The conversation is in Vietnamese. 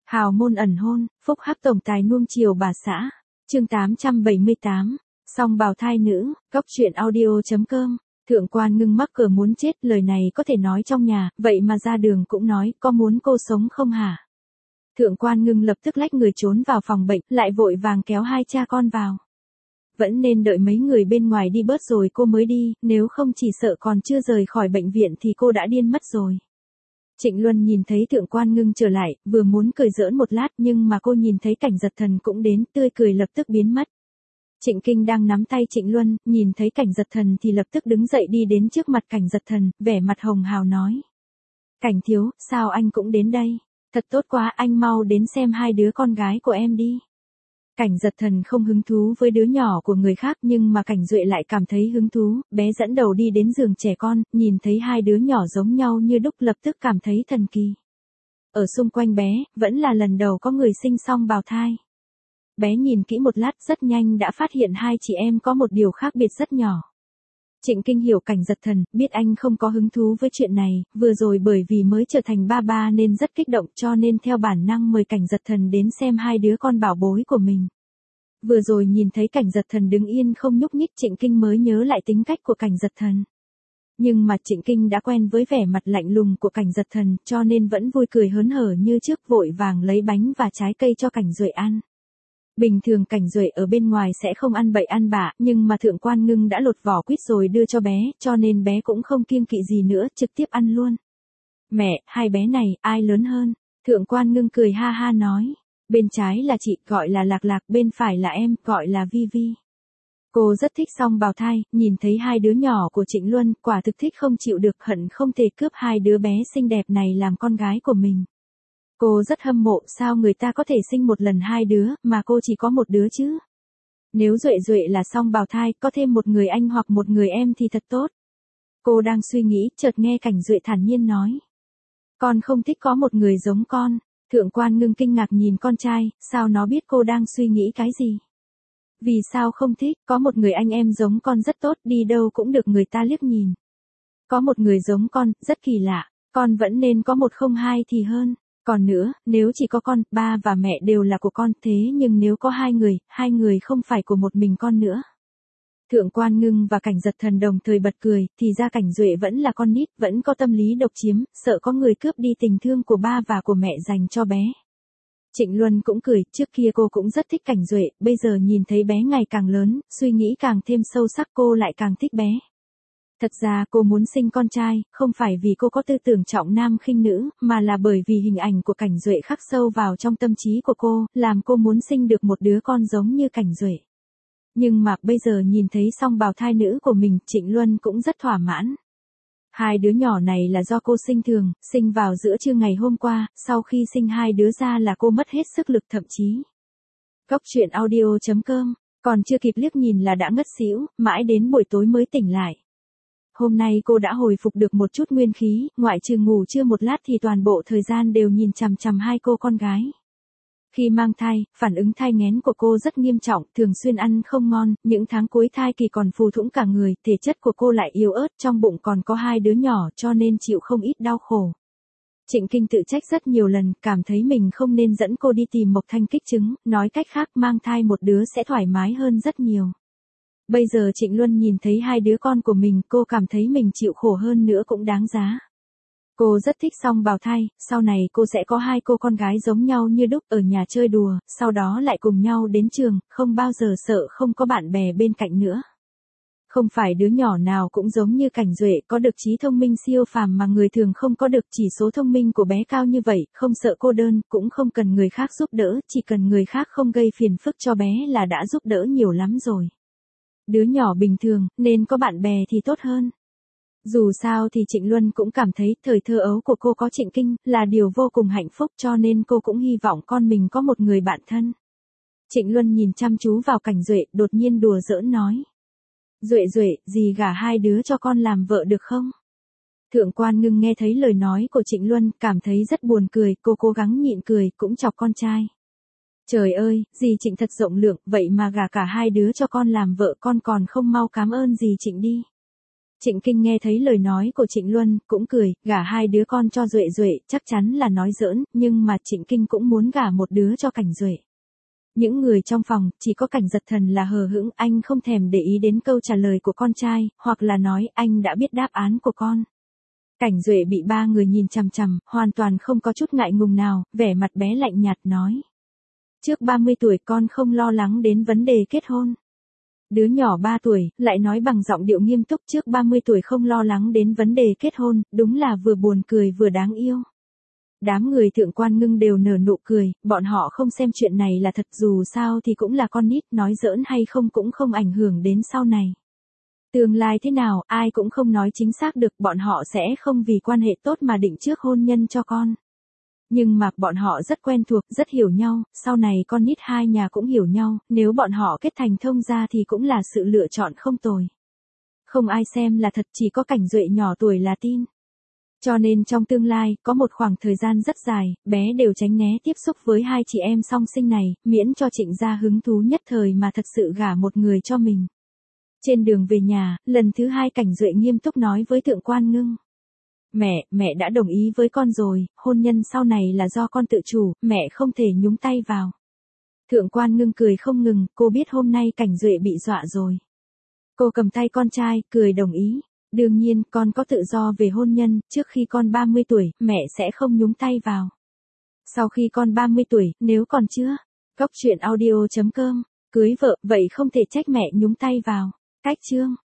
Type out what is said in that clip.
Hào môn ẩn hôn, phúc hắc tổng tài nuông chiều bà xã. Chương 878. Song bào thai nữ, góc truyện audio.com. Thượng quan Ngưng mắc cỡ muốn chết, lời này có thể nói trong nhà, vậy mà ra đường cũng nói, có muốn cô sống không hả? Thượng quan Ngưng lập tức lách người trốn vào phòng bệnh, lại vội vàng kéo hai cha con vào. Vẫn nên đợi mấy người bên ngoài đi bớt rồi cô mới đi, nếu không chỉ sợ còn chưa rời khỏi bệnh viện thì cô đã điên mất rồi. Trịnh Luân nhìn thấy Thượng quan Ngưng trở lại, vừa muốn cười giỡn một lát nhưng mà cô nhìn thấy Cảnh Giật Thần cũng đến, tươi cười lập tức biến mất. Trịnh Kinh đang nắm tay Trịnh Luân, nhìn thấy Cảnh Giật Thần thì lập tức đứng dậy đi đến trước mặt Cảnh Giật Thần, vẻ mặt hồng hào nói. Cảnh thiếu, sao anh cũng đến đây? Thật tốt quá, anh mau đến xem hai đứa con gái của em đi. Cảnh Giật Thần không hứng thú với đứa nhỏ của người khác nhưng mà Cảnh Duệ lại cảm thấy hứng thú, bé dẫn đầu đi đến giường trẻ con, nhìn thấy hai đứa nhỏ giống nhau như đúc lập tức cảm thấy thần kỳ. Ở xung quanh bé, vẫn là lần đầu có người sinh song bào thai. Bé nhìn kỹ một lát rất nhanh đã phát hiện hai chị em có một điều khác biệt rất nhỏ. Trịnh Kinh hiểu Cảnh Giật Thần, biết anh không có hứng thú với chuyện này, vừa rồi bởi vì mới trở thành ba ba nên rất kích động cho nên theo bản năng mời Cảnh Giật Thần đến xem hai đứa con bảo bối của mình. Vừa rồi nhìn thấy Cảnh Giật Thần đứng yên không nhúc nhích Trịnh Kinh mới nhớ lại tính cách của Cảnh Giật Thần. Nhưng mà Trịnh Kinh đã quen với vẻ mặt lạnh lùng của Cảnh Giật Thần cho nên vẫn vui cười hớn hở như trước vội vàng lấy bánh và trái cây cho Cảnh Duệ ăn. Bình thường Cảnh Duệ ở bên ngoài sẽ không ăn bậy ăn bạ, nhưng mà Thượng quan Ngưng đã lột vỏ quýt rồi đưa cho bé, cho nên bé cũng không kiêng kỵ gì nữa, trực tiếp ăn luôn. Mẹ, hai bé này, ai lớn hơn? Thượng quan Ngưng cười ha ha nói. Bên trái là chị, gọi là Lạc Lạc, bên phải là em, gọi là Vi Vi. Cô rất thích song bào thai, nhìn thấy hai đứa nhỏ của Trịnh Luân, quả thực thích không chịu được, hận không thể cướp hai đứa bé xinh đẹp này làm con gái của mình. Cô rất hâm mộ, sao người ta có thể sinh một lần hai đứa, mà cô chỉ có một đứa chứ? Nếu Duệ Duệ là song bào thai, có thêm một người anh hoặc một người em thì thật tốt. Cô đang suy nghĩ, chợt nghe Cảnh Duệ thản nhiên nói. Con không thích có một người giống con. Thượng quan Ngưng kinh ngạc nhìn con trai, sao nó biết cô đang suy nghĩ cái gì? Vì sao không thích, có một người anh em giống con rất tốt, đi đâu cũng được người ta liếc nhìn. Có một người giống con, rất kỳ lạ, con vẫn nên có một không hai thì hơn. Còn nữa, nếu chỉ có con, ba và mẹ đều là của con, thế nhưng nếu có hai người không phải của một mình con nữa. Thượng quan Ngưng và Cảnh Giật Thần đồng thời bật cười, thì ra Cảnh Duệ vẫn là con nít, vẫn có tâm lý độc chiếm, sợ có người cướp đi tình thương của ba và của mẹ dành cho bé. Trịnh Luân cũng cười, trước kia cô cũng rất thích Cảnh Duệ, bây giờ nhìn thấy bé ngày càng lớn, suy nghĩ càng thêm sâu sắc cô lại càng thích bé. Thật ra cô muốn sinh con trai, không phải vì cô có tư tưởng trọng nam khinh nữ, mà là bởi vì hình ảnh của Cảnh Duệ khắc sâu vào trong tâm trí của cô, làm cô muốn sinh được một đứa con giống như Cảnh Duệ. Nhưng mà bây giờ nhìn thấy song bào thai nữ của mình, Trịnh Luân cũng rất thỏa mãn. Hai đứa nhỏ này là do cô sinh thường, sinh vào giữa trưa ngày hôm qua, sau khi sinh hai đứa ra là cô mất hết sức lực thậm chí. Góc truyện audio.com, còn chưa kịp liếc nhìn là đã ngất xỉu, mãi đến buổi tối mới tỉnh lại. Hôm nay cô đã hồi phục được một chút nguyên khí, ngoại trừ ngủ trưa một lát thì toàn bộ thời gian đều nhìn chằm chằm hai cô con gái. Khi mang thai, phản ứng thai nghén của cô rất nghiêm trọng, thường xuyên ăn không ngon, những tháng cuối thai kỳ còn phù thủng cả người, thể chất của cô lại yếu ớt, trong bụng còn có hai đứa nhỏ cho nên chịu không ít đau khổ. Trịnh Kinh tự trách rất nhiều lần, cảm thấy mình không nên dẫn cô đi tìm Mộc Thanh kích trứng, nói cách khác mang thai một đứa sẽ thoải mái hơn rất nhiều. Bây giờ Trịnh Luân nhìn thấy hai đứa con của mình, cô cảm thấy mình chịu khổ hơn nữa cũng đáng giá. Cô rất thích song bào thai, sau này cô sẽ có hai cô con gái giống nhau như đúc ở nhà chơi đùa, sau đó lại cùng nhau đến trường, không bao giờ sợ không có bạn bè bên cạnh nữa. Không phải đứa nhỏ nào cũng giống như Cảnh Duệ có được trí thông minh siêu phàm mà người thường không có được, chỉ số thông minh của bé cao như vậy, không sợ cô đơn, cũng không cần người khác giúp đỡ, chỉ cần người khác không gây phiền phức cho bé là đã giúp đỡ nhiều lắm rồi. Đứa nhỏ bình thường, nên có bạn bè thì tốt hơn. Dù sao thì Trịnh Luân cũng cảm thấy thời thơ ấu của cô có Trịnh Kinh là điều vô cùng hạnh phúc cho nên cô cũng hy vọng con mình có một người bạn thân. Trịnh Luân nhìn chăm chú vào Cảnh Duệ, đột nhiên đùa giỡn nói. Duệ Duệ, dì gả hai đứa cho con làm vợ được không? Thượng quan Ngưng nghe thấy lời nói của Trịnh Luân, cảm thấy rất buồn cười, cô cố gắng nhịn cười, cũng chọc con trai. Trời ơi, dì Trịnh thật rộng lượng, vậy mà gả cả hai đứa cho con làm vợ, con còn không mau cảm ơn dì Trịnh đi. Trịnh Kinh nghe thấy lời nói của Trịnh Luân, cũng cười, gả hai đứa con cho Duệ Duệ, chắc chắn là nói giỡn, nhưng mà Trịnh Kinh cũng muốn gả một đứa cho Cảnh Duệ. Những người trong phòng, chỉ có Cảnh Giật Thần là hờ hững, anh không thèm để ý đến câu trả lời của con trai, hoặc là nói anh đã biết đáp án của con. Cảnh Duệ bị ba người nhìn chằm chằm, hoàn toàn không có chút ngại ngùng nào, vẻ mặt bé lạnh nhạt nói. Trước 30 tuổi con không lo lắng đến vấn đề kết hôn. Đứa nhỏ 3 tuổi, lại nói bằng giọng điệu nghiêm túc trước 30 tuổi không lo lắng đến vấn đề kết hôn, đúng là vừa buồn cười vừa đáng yêu. Đám người Thượng Quan Ngưng đều nở nụ cười, bọn họ không xem chuyện này là thật, dù sao thì cũng là con nít, nói giỡn hay không cũng không ảnh hưởng đến sau này. Tương lai thế nào, ai cũng không nói chính xác được, bọn họ sẽ không vì quan hệ tốt mà định trước hôn nhân cho con. Nhưng mà bọn họ rất quen thuộc, rất hiểu nhau, sau này con nít hai nhà cũng hiểu nhau, nếu bọn họ kết thành thông gia thì cũng là sự lựa chọn không tồi. Không ai xem là thật, chỉ có Cảnh Duệ nhỏ tuổi là tin. Cho nên trong tương lai, có một khoảng thời gian rất dài, bé đều tránh né tiếp xúc với hai chị em song sinh này, miễn cho Trịnh gia hứng thú nhất thời mà thật sự gả một người cho mình. Trên đường về nhà, lần thứ hai Cảnh Duệ nghiêm túc nói với Thượng Quan Ngưng. Mẹ đã đồng ý với con rồi, hôn nhân sau này là do con tự chủ, mẹ không thể nhúng tay vào. Thượng Quan Ngưng cười không ngừng, cô biết hôm nay Cảnh Duệ bị dọa rồi. Cô cầm tay con trai, cười đồng ý. Đương nhiên, con có tự do về hôn nhân, trước khi con 30 tuổi, mẹ sẽ không nhúng tay vào. Sau khi con 30 tuổi, nếu còn chưa, Góc Chuyện Audio.com, cưới vợ, vậy không thể trách mẹ nhúng tay vào. Cách chương